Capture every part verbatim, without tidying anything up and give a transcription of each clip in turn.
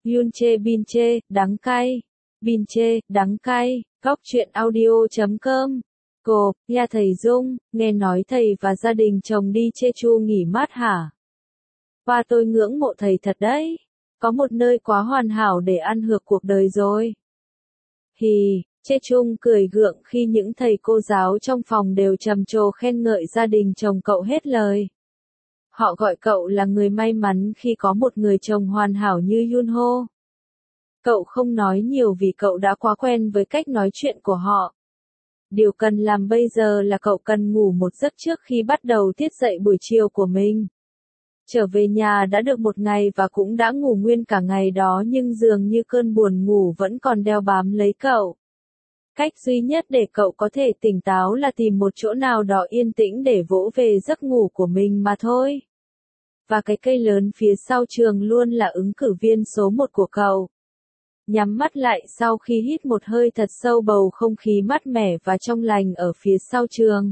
Yun chê bin chê, đắng cay. Bin chê, đắng cay. Góc truyện audio chấm com. Cô, nhà thầy Dung, nghe nói thầy và gia đình chồng đi Jeju nghỉ mát hả? Và tôi ngưỡng mộ thầy thật đấy. Có một nơi quá hoàn hảo để ăn hưởng cuộc đời rồi. Hì, Jeju cười gượng khi những thầy cô giáo trong phòng đều trầm trồ khen ngợi gia đình chồng cậu hết lời. Họ gọi cậu là người may mắn khi có một người chồng hoàn hảo như Yunho. Cậu không nói nhiều vì cậu đã quá quen với cách nói chuyện của họ. Điều cần làm bây giờ là cậu cần ngủ một giấc trước khi bắt đầu tiết dậy buổi chiều của mình. Trở về nhà đã được một ngày và cũng đã ngủ nguyên cả ngày đó nhưng dường như cơn buồn ngủ vẫn còn đeo bám lấy cậu. Cách duy nhất để cậu có thể tỉnh táo là tìm một chỗ nào đó yên tĩnh để vỗ về giấc ngủ của mình mà thôi. Và cái cây lớn phía sau trường luôn là ứng cử viên số một của cậu. Nhắm mắt lại sau khi hít một hơi thật sâu bầu không khí mát mẻ và trong lành ở phía sau trường.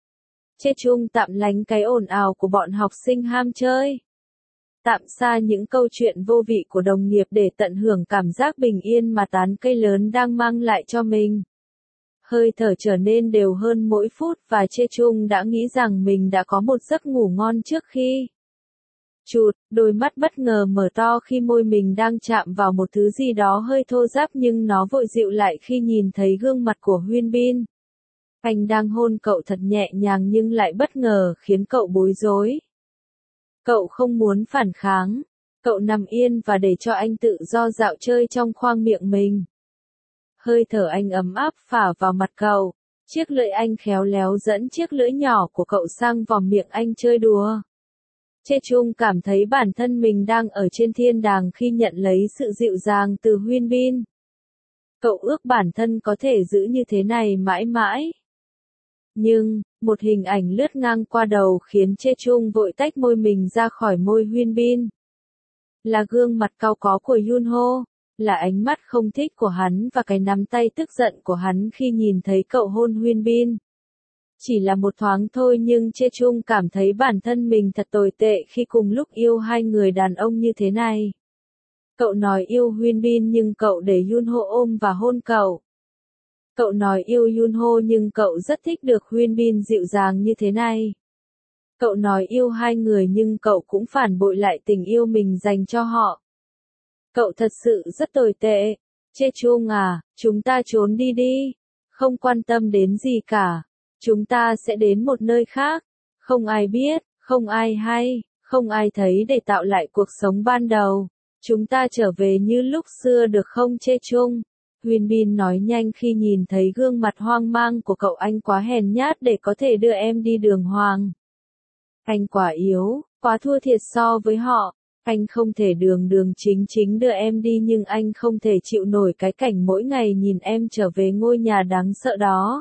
Jeju tạm lánh cái ồn ào của bọn học sinh ham chơi. Tạm xa những câu chuyện vô vị của đồng nghiệp để tận hưởng cảm giác bình yên mà tán cây lớn đang mang lại cho mình. Hơi thở trở nên đều hơn mỗi phút và Jeju đã nghĩ rằng mình đã có một giấc ngủ ngon trước khi. Chụt, đôi mắt bất ngờ mở to khi môi mình đang chạm vào một thứ gì đó hơi thô ráp nhưng nó vội dịu lại khi nhìn thấy gương mặt của Hyun Bin. Anh đang hôn cậu thật nhẹ nhàng nhưng lại bất ngờ khiến cậu bối rối. Cậu không muốn phản kháng. Cậu nằm yên và để cho anh tự do dạo chơi trong khoang miệng mình. Hơi thở anh ấm áp phả vào mặt cậu. Chiếc lưỡi anh khéo léo dẫn chiếc lưỡi nhỏ của cậu sang vòng miệng anh chơi đùa. Jeju cảm thấy bản thân mình đang ở trên thiên đàng khi nhận lấy sự dịu dàng từ Hyun Bin. Cậu ước bản thân có thể giữ như thế này mãi mãi. Nhưng, một hình ảnh lướt ngang qua đầu khiến Jeju vội tách môi mình ra khỏi môi Hyun Bin. Là gương mặt cau có của Yunho, là ánh mắt không thích của hắn và cái nắm tay tức giận của hắn khi nhìn thấy cậu hôn Hyun Bin. Chỉ là một thoáng thôi nhưng Jeju cảm thấy bản thân mình thật tồi tệ khi cùng lúc yêu hai người đàn ông như thế này. Cậu nói yêu Hyun Bin nhưng cậu để Yunho ôm và hôn cậu. Cậu nói yêu Yunho nhưng cậu rất thích được Hyun Bin dịu dàng như thế này. Cậu nói yêu hai người nhưng cậu cũng phản bội lại tình yêu mình dành cho họ. Cậu thật sự rất tồi tệ. Jeju à, chúng ta trốn đi đi. Không quan tâm đến gì cả. Chúng ta sẽ đến một nơi khác. Không ai biết, không ai hay, không ai thấy để tạo lại cuộc sống ban đầu. Chúng ta trở về như lúc xưa được không Jeju? Hyun Bin nói nhanh khi nhìn thấy gương mặt hoang mang của cậu. Anh quá hèn nhát để có thể đưa em đi đường hoàng. Anh quá yếu, quá thua thiệt so với họ. Anh không thể đường đường chính chính đưa em đi nhưng anh không thể chịu nổi cái cảnh mỗi ngày nhìn em trở về ngôi nhà đáng sợ đó.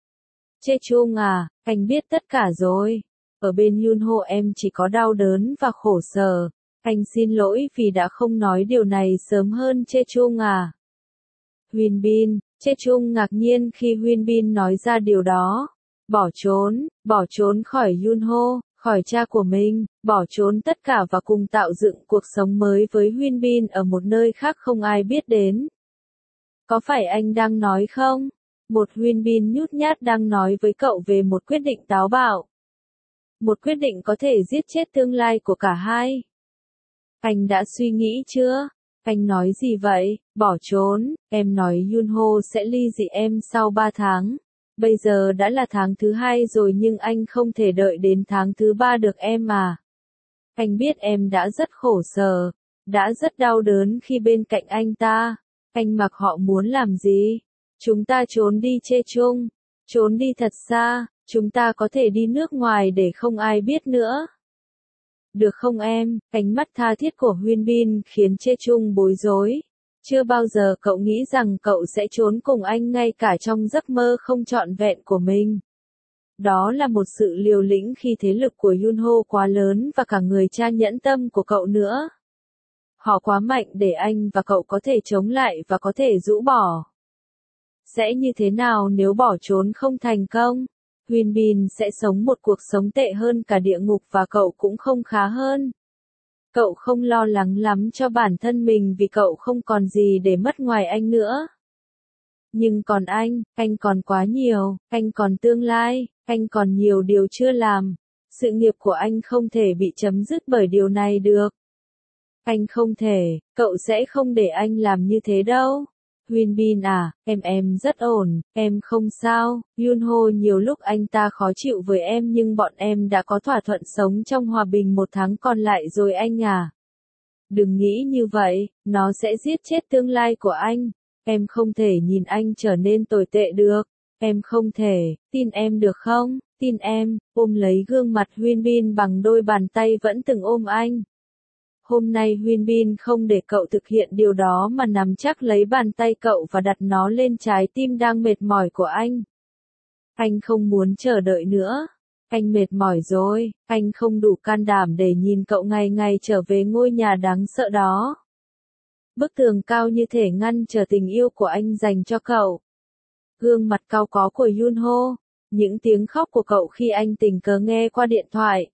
Jeju à, anh biết tất cả rồi. Ở bên Yunho em chỉ có đau đớn và khổ sở. Anh xin lỗi vì đã không nói điều này sớm hơn Jeju à. Hyun Bin, Jeju ngạc nhiên khi Hyun Bin nói ra điều đó. Bỏ trốn, bỏ trốn khỏi Yunho, khỏi cha của mình, bỏ trốn tất cả và cùng tạo dựng cuộc sống mới với Hyun Bin ở một nơi khác không ai biết đến. Có phải anh đang nói không? Một Hyun Bin nhút nhát đang nói với cậu về một quyết định táo bạo. Một quyết định có thể giết chết tương lai của cả hai. Anh đã suy nghĩ chưa? Anh nói gì vậy? Bỏ trốn, em nói Yunho sẽ ly dị em sau ba tháng. Bây giờ đã là tháng thứ hai rồi nhưng anh không thể đợi đến tháng thứ ba được em mà. Anh biết em đã rất khổ sở, đã rất đau đớn khi bên cạnh anh ta. Anh mặc họ muốn làm gì? Chúng ta trốn đi Jeju, trốn đi thật xa, chúng ta có thể đi nước ngoài để không ai biết nữa. Được không em? Ánh mắt tha thiết của Hyun Bin khiến Jeju bối rối. Chưa bao giờ cậu nghĩ rằng cậu sẽ trốn cùng anh ngay cả trong giấc mơ không trọn vẹn của mình. Đó là một sự liều lĩnh khi thế lực của Yunho quá lớn và cả người cha nhẫn tâm của cậu nữa. Họ quá mạnh để anh và cậu có thể chống lại và có thể rũ bỏ. Sẽ như thế nào nếu bỏ trốn không thành công? Hyun Bin sẽ sống một cuộc sống tệ hơn cả địa ngục và cậu cũng không khá hơn. Cậu không lo lắng lắm cho bản thân mình vì cậu không còn gì để mất ngoài anh nữa. Nhưng còn anh, anh còn quá nhiều, anh còn tương lai, anh còn nhiều điều chưa làm. Sự nghiệp của anh không thể bị chấm dứt bởi điều này được. Anh không thể, cậu sẽ không để anh làm như thế đâu. Huyên Bin à, em em rất ổn, em không sao. Yunho nhiều lúc anh ta khó chịu với em nhưng bọn em đã có thỏa thuận sống trong hòa bình một tháng còn lại rồi anh à. Đừng nghĩ như vậy, nó sẽ giết chết tương lai của anh. Em không thể nhìn anh trở nên tồi tệ được. Em không thể, tin em được không? Tin em, ôm lấy gương mặt Huyên Bin bằng đôi bàn tay vẫn từng ôm anh. Hôm nay Huyên Bin không để cậu thực hiện điều đó mà nắm chắc lấy bàn tay cậu và đặt nó lên trái tim đang mệt mỏi của anh. Anh không muốn chờ đợi nữa. Anh mệt mỏi rồi, anh không đủ can đảm để nhìn cậu ngày ngày trở về ngôi nhà đáng sợ đó. Bức tường cao như thể ngăn trở tình yêu của anh dành cho cậu. Gương mặt cau có của Yunho, những tiếng khóc của cậu khi anh tình cờ nghe qua điện thoại.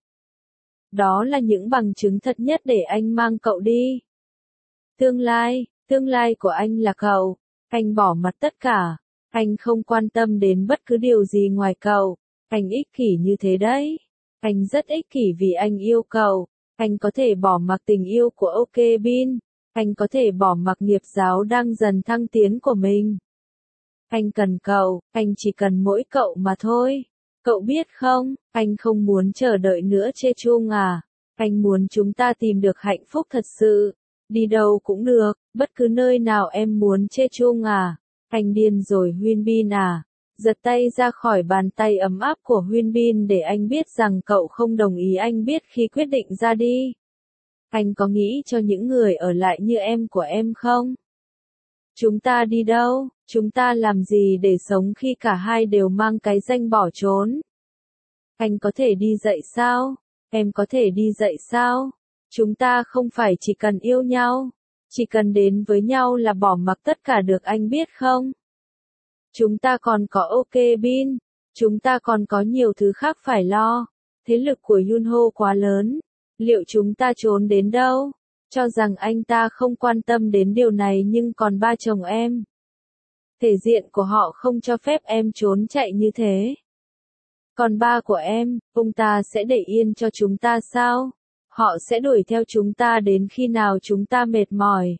Đó là những bằng chứng thật nhất để anh mang cậu đi. Tương lai, tương lai của anh là cậu. Anh bỏ mặc tất cả. Anh không quan tâm đến bất cứ điều gì ngoài cậu. Anh ích kỷ như thế đấy. Anh rất ích kỷ vì anh yêu cậu. Anh có thể bỏ mặc tình yêu của OK Bin. Anh có thể bỏ mặc nghiệp giáo đang dần thăng tiến của mình. Anh cần cậu, anh chỉ cần mỗi cậu mà thôi. Cậu biết không, anh không muốn chờ đợi nữa Chê Chung à. Anh muốn chúng ta tìm được hạnh phúc thật sự. Đi đâu cũng được, bất cứ nơi nào em muốn Chê Chung à. Anh điên rồi Huyên Bin à. Giật tay ra khỏi bàn tay ấm áp của Huyên Bin để anh biết rằng cậu không đồng ý anh biết khi quyết định ra đi. Anh có nghĩ cho những người ở lại như em của em không? Chúng ta đi đâu? Chúng ta làm gì để sống khi cả hai đều mang cái danh bỏ trốn? Anh có thể đi dậy sao? Em có thể đi dậy sao? Chúng ta không phải chỉ cần yêu nhau, chỉ cần đến với nhau là bỏ mặc tất cả được anh biết không? Chúng ta còn có OK Bin, chúng ta còn có nhiều thứ khác phải lo. Thế lực của Yunho quá lớn, liệu chúng ta trốn đến đâu? Cho rằng anh ta không quan tâm đến điều này nhưng còn ba chồng em. Thể diện của họ không cho phép em trốn chạy như thế. Còn ba của em, ông ta sẽ để yên cho chúng ta sao? Họ sẽ đuổi theo chúng ta đến khi nào chúng ta mệt mỏi.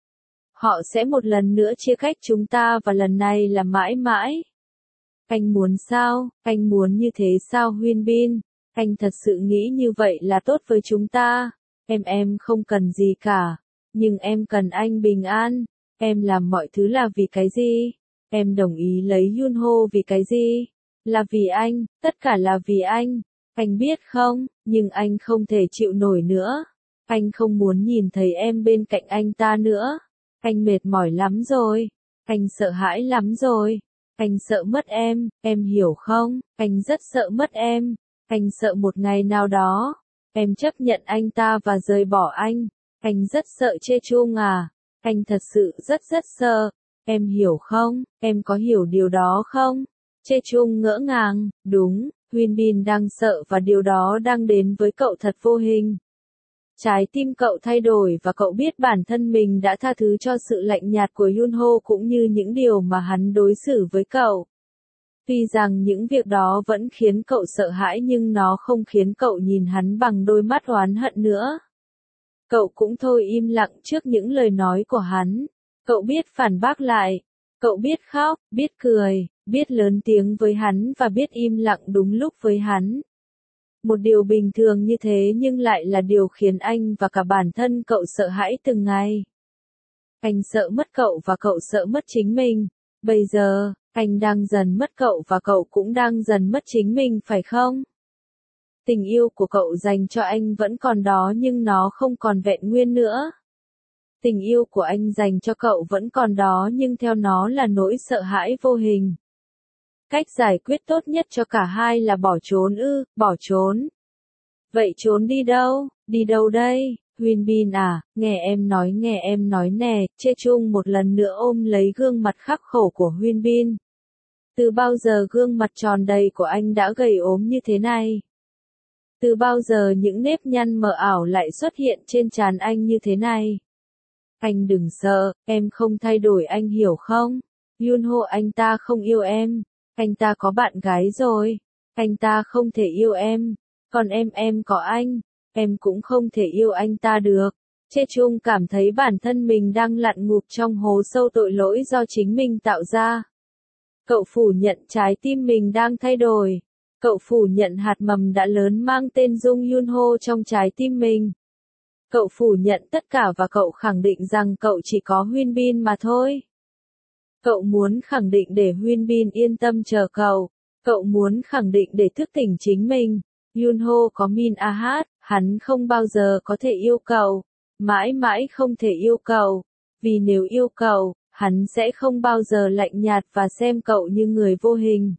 Họ sẽ một lần nữa chia cách chúng ta và lần này là mãi mãi. Anh muốn sao? Anh muốn như thế sao Huyên Bin? Anh thật sự nghĩ như vậy là tốt với chúng ta. Em em không cần gì cả. Nhưng em cần anh bình an. Em làm mọi thứ là vì cái gì? Em đồng ý lấy Yunho vì cái gì? Là vì anh, tất cả là vì anh. Anh biết không, nhưng anh không thể chịu nổi nữa. Anh không muốn nhìn thấy em bên cạnh anh ta nữa. Anh mệt mỏi lắm rồi. Anh sợ hãi lắm rồi. Anh sợ mất em, em hiểu không? Anh rất sợ mất em. Anh sợ một ngày nào đó, em chấp nhận anh ta và rời bỏ anh. Anh rất sợ Chê Chung à. Anh thật sự rất rất sợ. Em hiểu không? Em có hiểu điều đó không? Chê Chung ngỡ ngàng, đúng, Huyên Bin đang sợ và điều đó đang đến với cậu thật vô hình. Trái tim cậu thay đổi và cậu biết bản thân mình đã tha thứ cho sự lạnh nhạt của Yunho cũng như những điều mà hắn đối xử với cậu. Tuy rằng những việc đó vẫn khiến cậu sợ hãi nhưng nó không khiến cậu nhìn hắn bằng đôi mắt oán hận nữa. Cậu cũng thôi im lặng trước những lời nói của hắn. Cậu biết phản bác lại. Cậu biết khóc, biết cười, biết lớn tiếng với hắn và biết im lặng đúng lúc với hắn. Một điều bình thường như thế nhưng lại là điều khiến anh và cả bản thân cậu sợ hãi từng ngày. Anh sợ mất cậu và cậu sợ mất chính mình. Bây giờ, anh đang dần mất cậu và cậu cũng đang dần mất chính mình phải không? Tình yêu của cậu dành cho anh vẫn còn đó nhưng nó không còn vẹn nguyên nữa. Tình yêu của anh dành cho cậu vẫn còn đó nhưng theo nó là nỗi sợ hãi vô hình. Cách giải quyết tốt nhất cho cả hai là bỏ trốn ư, bỏ trốn. Vậy trốn đi đâu, đi đâu đây? Huyên Bin à, nghe em nói nghe em nói nè, Chê Chung một lần nữa ôm lấy gương mặt khắc khổ của Huyên Bin. Từ bao giờ gương mặt tròn đầy của anh đã gầy ốm như thế này? Từ bao giờ những nếp nhăn mờ ảo lại xuất hiện trên trán anh như thế này? Anh đừng sợ, em không thay đổi anh hiểu không? Yunho anh ta không yêu em. Anh ta có bạn gái rồi. Anh ta không thể yêu em. Còn em em có anh. Em cũng không thể yêu anh ta được. Chê Chung cảm thấy bản thân mình đang lặn ngụp trong hố sâu tội lỗi do chính mình tạo ra. Cậu phủ nhận trái tim mình đang thay đổi. Cậu phủ nhận hạt mầm đã lớn mang tên Jung Yunho trong trái tim mình. Cậu phủ nhận tất cả và cậu khẳng định rằng cậu chỉ có Huyên Bin mà thôi. Cậu muốn khẳng định để Huyên Bin yên tâm chờ cậu. Cậu muốn khẳng định để thức tỉnh chính mình. Yunho có Min Ahat, hắn không bao giờ có thể yêu cậu. Mãi mãi không thể yêu cậu. Vì nếu yêu cậu, hắn sẽ không bao giờ lạnh nhạt và xem cậu như người vô hình.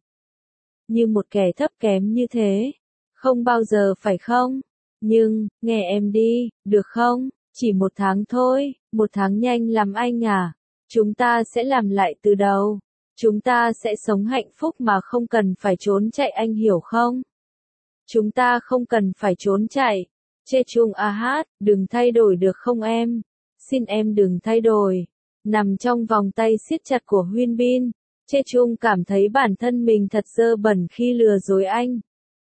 Như một kẻ thấp kém như thế. Không bao giờ phải không? Nhưng, nghe em đi, được không? Chỉ một tháng thôi, một tháng nhanh lắm anh à. Chúng ta sẽ làm lại từ đầu. Chúng ta sẽ sống hạnh phúc mà không cần phải trốn chạy anh hiểu không? Chúng ta không cần phải trốn chạy. Chê Chung Ahat, đừng thay đổi được không em? Xin em đừng thay đổi. Nằm trong vòng tay siết chặt của Huyên Bin, Chê Chung cảm thấy bản thân mình thật dơ bẩn khi lừa dối anh.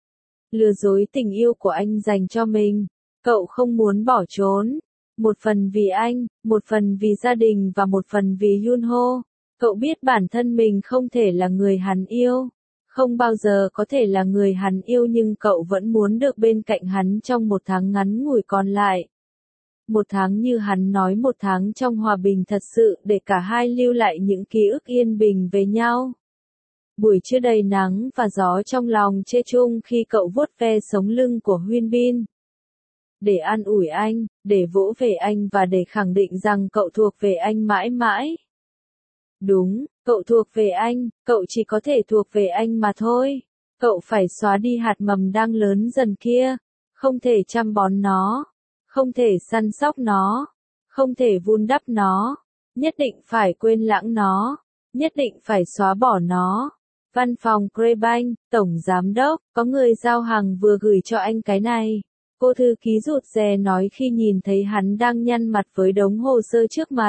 Lừa dối tình yêu của anh dành cho mình. Cậu không muốn bỏ trốn. Một phần vì anh, một phần vì gia đình và một phần vì Yunho. Cậu biết bản thân mình không thể là người hắn yêu. Không bao giờ có thể là người hắn yêu nhưng cậu vẫn muốn được bên cạnh hắn trong một tháng ngắn ngủi còn lại. Một tháng như hắn nói một tháng trong hòa bình thật sự để cả hai lưu lại những ký ức yên bình về nhau. Buổi trưa đầy nắng và gió trong lòng Chê Chung khi cậu vuốt ve sống lưng của Huyên Bin. Để an ủi anh, để vỗ về anh và để khẳng định rằng cậu thuộc về anh mãi mãi. Đúng, cậu thuộc về anh, cậu chỉ có thể thuộc về anh mà thôi. Cậu phải xóa đi hạt mầm đang lớn dần kia, không thể chăm bón nó, không thể săn sóc nó, không thể vun đắp nó, nhất định phải quên lãng nó, nhất định phải xóa bỏ nó. Văn phòng Crebank, Tổng Giám đốc, có người giao hàng vừa gửi cho anh cái này. Cô thư ký rụt rè nói khi nhìn thấy hắn đang nhăn mặt với đống hồ sơ trước mặt.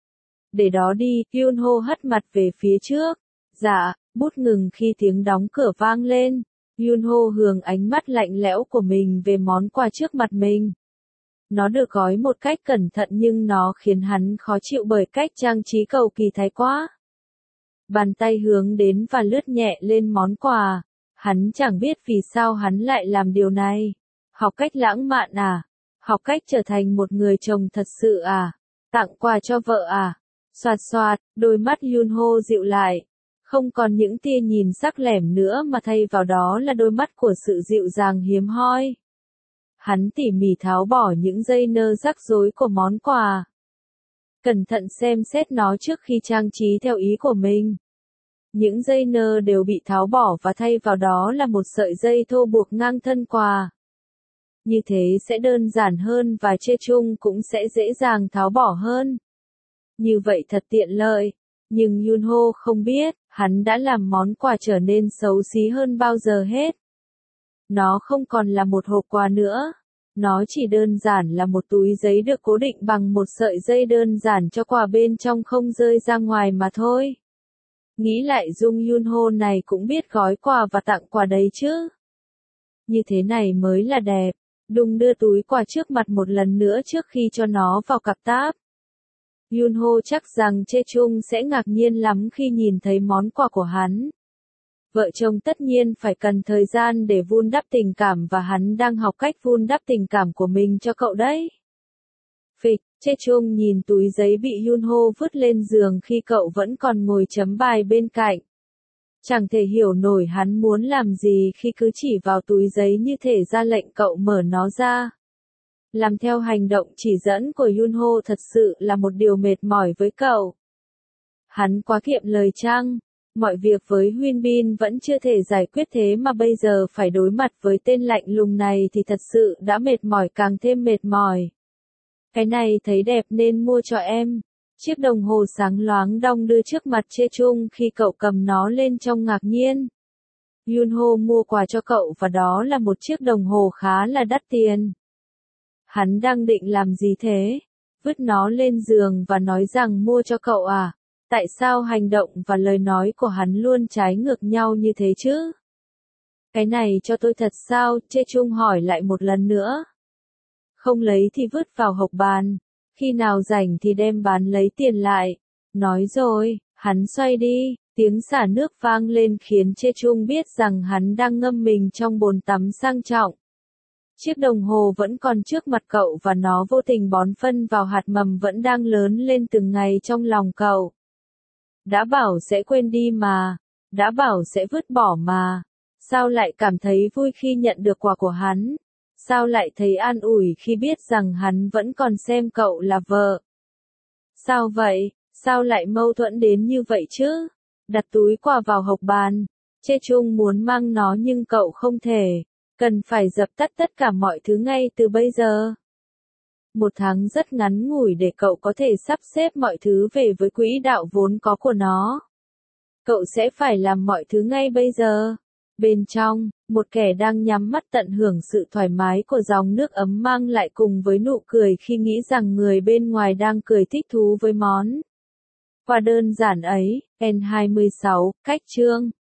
Để đó đi, Yunho hất mặt về phía trước. Dạ, bút ngừng khi tiếng đóng cửa vang lên. Yunho hướng ánh mắt lạnh lẽo của mình về món quà trước mặt mình. Nó được gói một cách cẩn thận nhưng nó khiến hắn khó chịu bởi cách trang trí cầu kỳ thái quá. Bàn tay hướng đến và lướt nhẹ lên món quà. Hắn chẳng biết vì sao hắn lại làm điều này. Học cách lãng mạn à? Học cách trở thành một người chồng thật sự à? Tặng quà cho vợ à? Xoạt xoạt, đôi mắt Yunho dịu lại. Không còn những tia nhìn sắc lẻm nữa mà thay vào đó là đôi mắt của sự dịu dàng hiếm hoi. Hắn tỉ mỉ tháo bỏ những dây nơ rắc rối của món quà. Cẩn thận xem xét nó trước khi trang trí theo ý của mình. Những dây nơ đều bị tháo bỏ và thay vào đó là một sợi dây thô buộc ngang thân quà. Như thế sẽ đơn giản hơn và Chê Chung cũng sẽ dễ dàng tháo bỏ hơn. Như vậy thật tiện lợi. Nhưng Yunho không biết, hắn đã làm món quà trở nên xấu xí hơn bao giờ hết. Nó không còn là một hộp quà nữa. Nó chỉ đơn giản là một túi giấy được cố định bằng một sợi dây đơn giản cho quà bên trong không rơi ra ngoài mà thôi. Nghĩ lại Jung Yunho này cũng biết gói quà và tặng quà đấy chứ. Như thế này mới là đẹp. Đùng đưa túi quà trước mặt một lần nữa trước khi cho nó vào cặp táp. Yunho chắc rằng Chê Chung sẽ ngạc nhiên lắm khi nhìn thấy món quà của hắn. Vợ chồng tất nhiên phải cần thời gian để vun đắp tình cảm và hắn đang học cách vun đắp tình cảm của mình cho cậu đấy. Phịch, Chê Chung nhìn túi giấy bị Yunho vứt lên giường khi cậu vẫn còn ngồi chấm bài bên cạnh. Chẳng thể hiểu nổi hắn muốn làm gì khi cứ chỉ vào túi giấy như thể ra lệnh cậu mở nó ra. Làm theo hành động chỉ dẫn của Yunho thật sự là một điều mệt mỏi với cậu. Hắn quá kiệm lời chăng? Mọi việc với Huyên Bin vẫn chưa thể giải quyết thế mà bây giờ phải đối mặt với tên lạnh lùng này thì thật sự đã mệt mỏi càng thêm mệt mỏi. Cái này thấy đẹp nên mua cho em. Chiếc đồng hồ sáng loáng đong đưa trước mặt Chê Chung khi cậu cầm nó lên trong ngạc nhiên. Yunho mua quà cho cậu và đó là một chiếc đồng hồ khá là đắt tiền. Hắn đang định làm gì thế? Vứt nó lên giường và nói rằng mua cho cậu à? Tại sao hành động và lời nói của hắn luôn trái ngược nhau như thế chứ? Cái này cho tôi thật sao? Chê Chung hỏi lại một lần nữa. Không lấy thì vứt vào hộc bàn. Khi nào rảnh thì đem bán lấy tiền lại. Nói rồi, hắn xoay đi. Tiếng xả nước vang lên khiến Chê Chung biết rằng hắn đang ngâm mình trong bồn tắm sang trọng. Chiếc đồng hồ vẫn còn trước mặt cậu và nó vô tình bón phân vào hạt mầm vẫn đang lớn lên từng ngày trong lòng cậu. Đã bảo sẽ quên đi mà. Đã bảo sẽ vứt bỏ mà. Sao lại cảm thấy vui khi nhận được quà của hắn? Sao lại thấy an ủi khi biết rằng hắn vẫn còn xem cậu là vợ? Sao vậy? Sao lại mâu thuẫn đến như vậy chứ? Đặt túi quà vào hộc bàn. Chê Chung muốn mang nó nhưng cậu không thể. Cần phải dập tắt tất cả mọi thứ ngay từ bây giờ. Một tháng rất ngắn ngủi để cậu có thể sắp xếp mọi thứ về với quỹ đạo vốn có của nó. Cậu sẽ phải làm mọi thứ ngay bây giờ. Bên trong, một kẻ đang nhắm mắt tận hưởng sự thoải mái của dòng nước ấm mang lại cùng với nụ cười khi nghĩ rằng người bên ngoài đang cười thích thú với món quà đơn giản ấy. N hai mươi sáu, cách chương